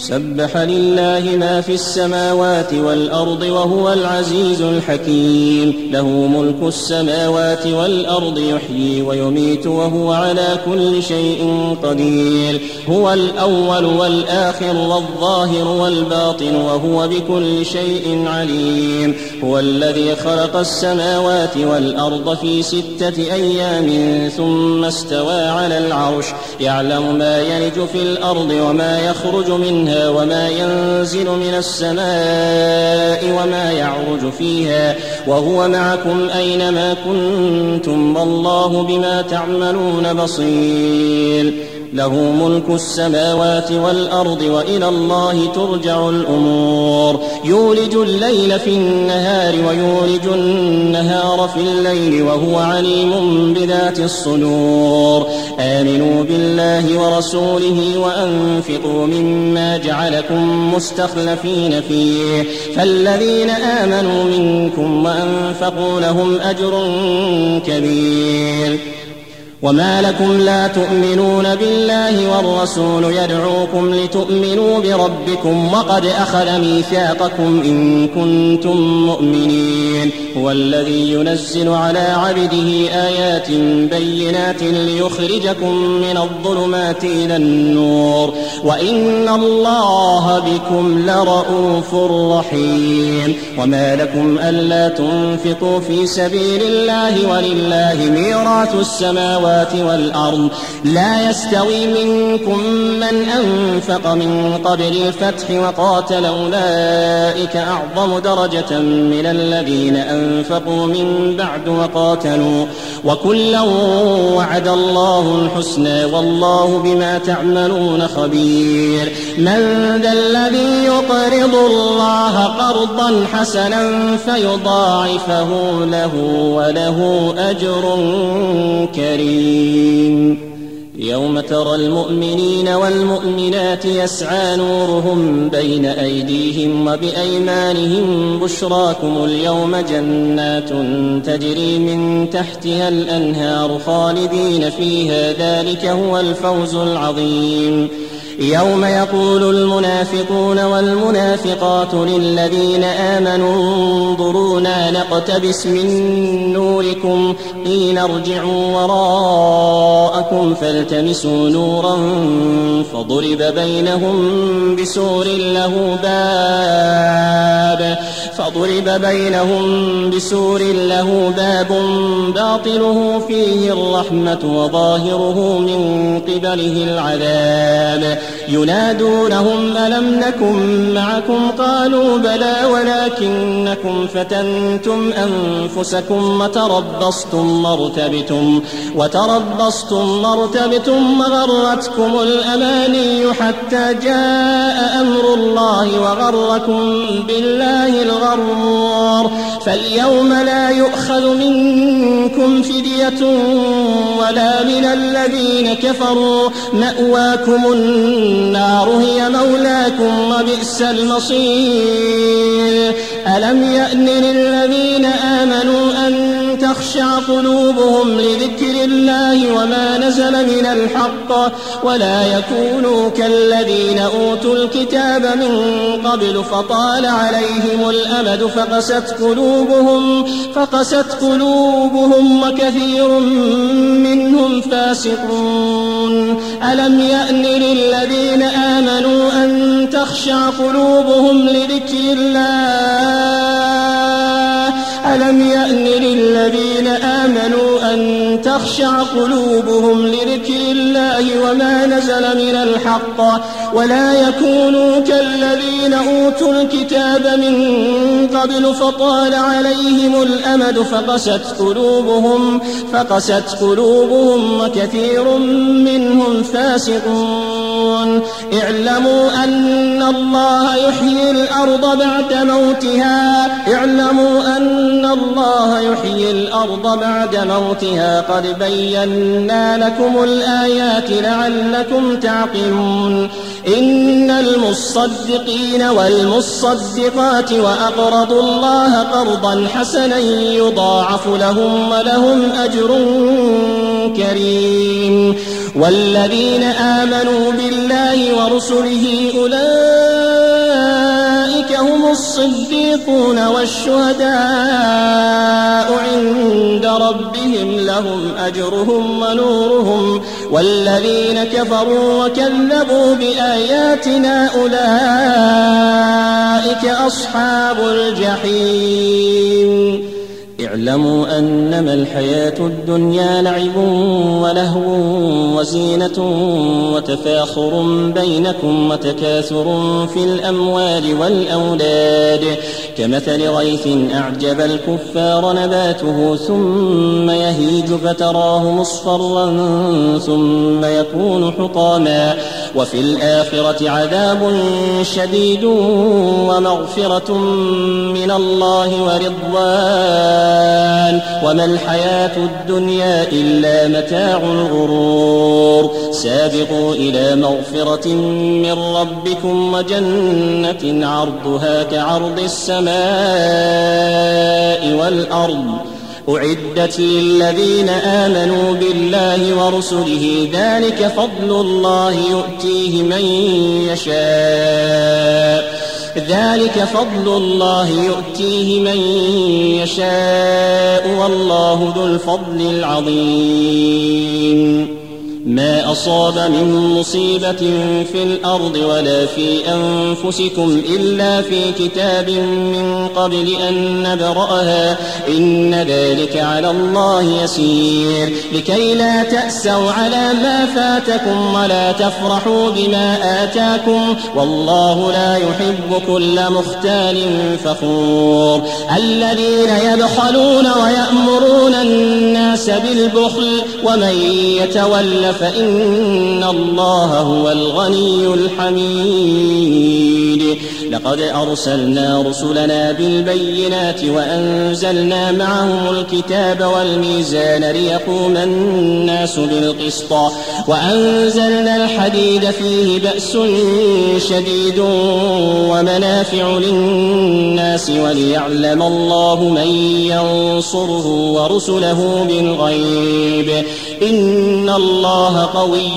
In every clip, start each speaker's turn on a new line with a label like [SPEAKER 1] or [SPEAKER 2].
[SPEAKER 1] سبح لله ما في السماوات والأرض وهو العزيز الحكيم. له ملك السماوات والأرض يحيي ويميت وهو على كل شيء قدير. هو الأول والآخر والظاهر والباطن وهو بكل شيء عليم. هو الذي خلق السماوات والأرض في 6 أيام ثم استوى على العرش يعلم ما يلج في الأرض وما يخرج منها وما ينزل من السماء وما يعرج فيها وهو معكم أينما كنتم والله بما تعملون بصير. له ملك السماوات والأرض وإلى الله ترجع الأمور. يولج الليل في النهار ويولج النهار في الليل وهو عليم بذات الصدور. آمنوا بالله ورسوله وأنفقوا مما جعلكم مستخلفين فيه فالذين آمنوا منكم وأنفقوا لهم أجر كبير. وما لكم لا تؤمنون بالله والرسول يدعوكم لتؤمنوا بربكم وقد أخذ ميثاقكم إن كنتم مؤمنين. هو الذي ينزل على عبده آيات بينات ليخرجكم من الظلمات إلى النور وإن الله بكم لرءوف رحيم. وما لكم ألا تنفقوا في سبيل الله ولله ميراث السماوات والأرض لا يستوي منكم من أنفق من قبل الفتح وقاتل أولئك أعظم درجة من الذين أنفقوا من بعد وقاتلوا وكلا وعد الله الحسنى والله بما تعملون خبير. من ذا الذي يقرض الله قرضا حسنا فيضاعفه له وله أجر كريم. يوم ترى المؤمنين والمؤمنات يسعى نورهم بين أيديهم وبأيمانهم بشراكم اليوم جنات تجري من تحتها الأنهار خالدين فيها ذلك هو الفوز العظيم. يوم يقول المنافقون والمنافقات للذين آمنوا انظرونا نقتبس من نوركم قيل ارجعوا وراءكم فالتمسوا نورا فضرب بينهم بسور له باب باطنه فيه الرحمة وظاهره من قبله العذاب. ينادونهم ألم نكن معكم قالوا بلى ولكنكم فتنتم أنفسكم وتربصتم وارتبتم وغرتكم الأماني حتى جاء أمر الله وغركم بالله الغرور. فاليوم لا يؤخذ منكم فدية ولا من الذين كفروا مأواكم النار هي مولاكم وبئس المصير. ألم يأن للذين آمنوا أن تخشع قلوبهم لذكر الله وما نزل من الحق ولا يكونوا كالذين أوتوا الكتاب من قبل فطال عليهم الأمد فقست قلوبهم وكثير منهم فاسقون. ألم يأن للذين آمنوا أن تخشع قلوبهم لذكر الله وما نزل من الحق ولا يكونوا كالذين أوتوا الكتاب من قبل فطال عليهم الأمد فقست قلوبهم وكثير منهم فاسقون. اعلموا أن الله يحيي الأرض بعد موتها قد بينا لكم الآيات لعلكم تعقلون. إن المصدقين والمصدقات وأقرضوا الله قرضا حسنا يضاعف لهم ولهم أجر كريم. والذين آمنوا بالله ورسله أولئك الصديقون والشهداء عند ربهم لهم أجرهم ونورهم والذين كفروا وكذبوا بآياتنا أولئك أصحاب الجحيم اعلموا أنما الحياة الدنيا لعب ولهو وزينة وتفاخر بينكم وتكاثر في الأموال والأولاد كمثل غيث أعجب الكفار نباته ثم يهيج فتراه مصفرا ثم يكون حطاما وفي الآخرة عذاب شديد ومغفرة من الله ورضوان وما الحياة الدنيا إلا متاع الغرور سابقوا إلى مغفرة من ربكم وجنة عرضها كعرض السماء والأرض أعدت للذين آمنوا بالله ورسله ذلك فضل الله يؤتيه من يشاء والله ذو الفضل العظيم ما أصاب من مصيبة في الأرض ولا في أنفسكم إلا في كتاب من قبل أن نبرأها إن ذلك على الله يسير لكي لا تأسوا على ما فاتكم ولا تفرحوا بما آتاكم والله لا يحب كل مختال فخور الذين يبخلون ويأمرون الناس بالبخل ومن يتول فإن الله هو الغني الحميد لقد أرسلنا رسلنا بالبينات وأنزلنا معهم الكتاب والميزان ليقوم الناس بالقسط وأنزلنا الحديد فيه بأس شديد ومنافع للناس وليعلم الله من ينصره ورسله بالغيب إن الله قوي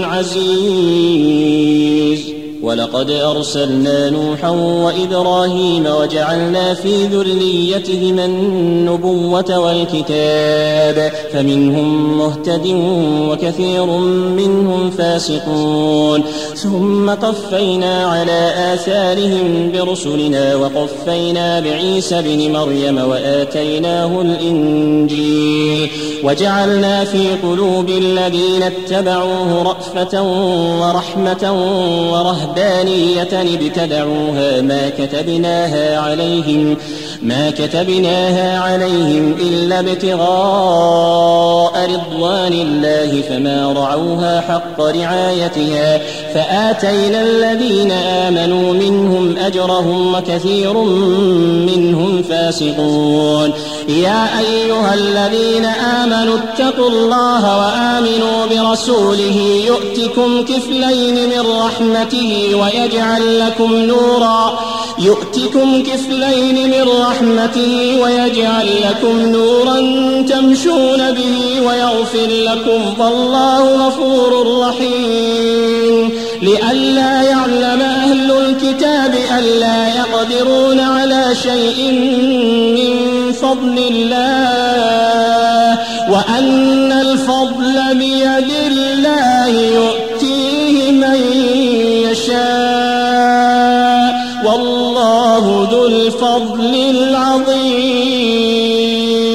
[SPEAKER 1] عزيز ولقد أرسلنا نوحا وإبراهيم وجعلنا في ذريتهما النبوة والكتاب فمنهم مهتد وكثير منهم فاسقون ثم قفينا على آثارهم برسلنا وقفينا بعيسى بن مريم وآتيناه الإنجيل وجعلنا في قلوب الذين اتبعوه رأفة ورحمة ورهبانية ابتدعوها ما كتبناها عليهم إلا ابتغاء رضوان الله فما رعوها حق رعايتها فآتينا الذين آمنوا منهم أجرهم وكثير منهم فاسقون يا أيها الذين آمنوا اتقوا الله وآمنوا برسوله يؤتكم كفلين من رحمته ويجعل لكم نورا تمشون به ويغفر لكم والله غفور رحيم لئلا يعلم أهل الكتاب ألا يقدرون على شيء من فضل الله وأن الفضل بيد الله يؤتيه من يشاء والله ذو الفضل العظيم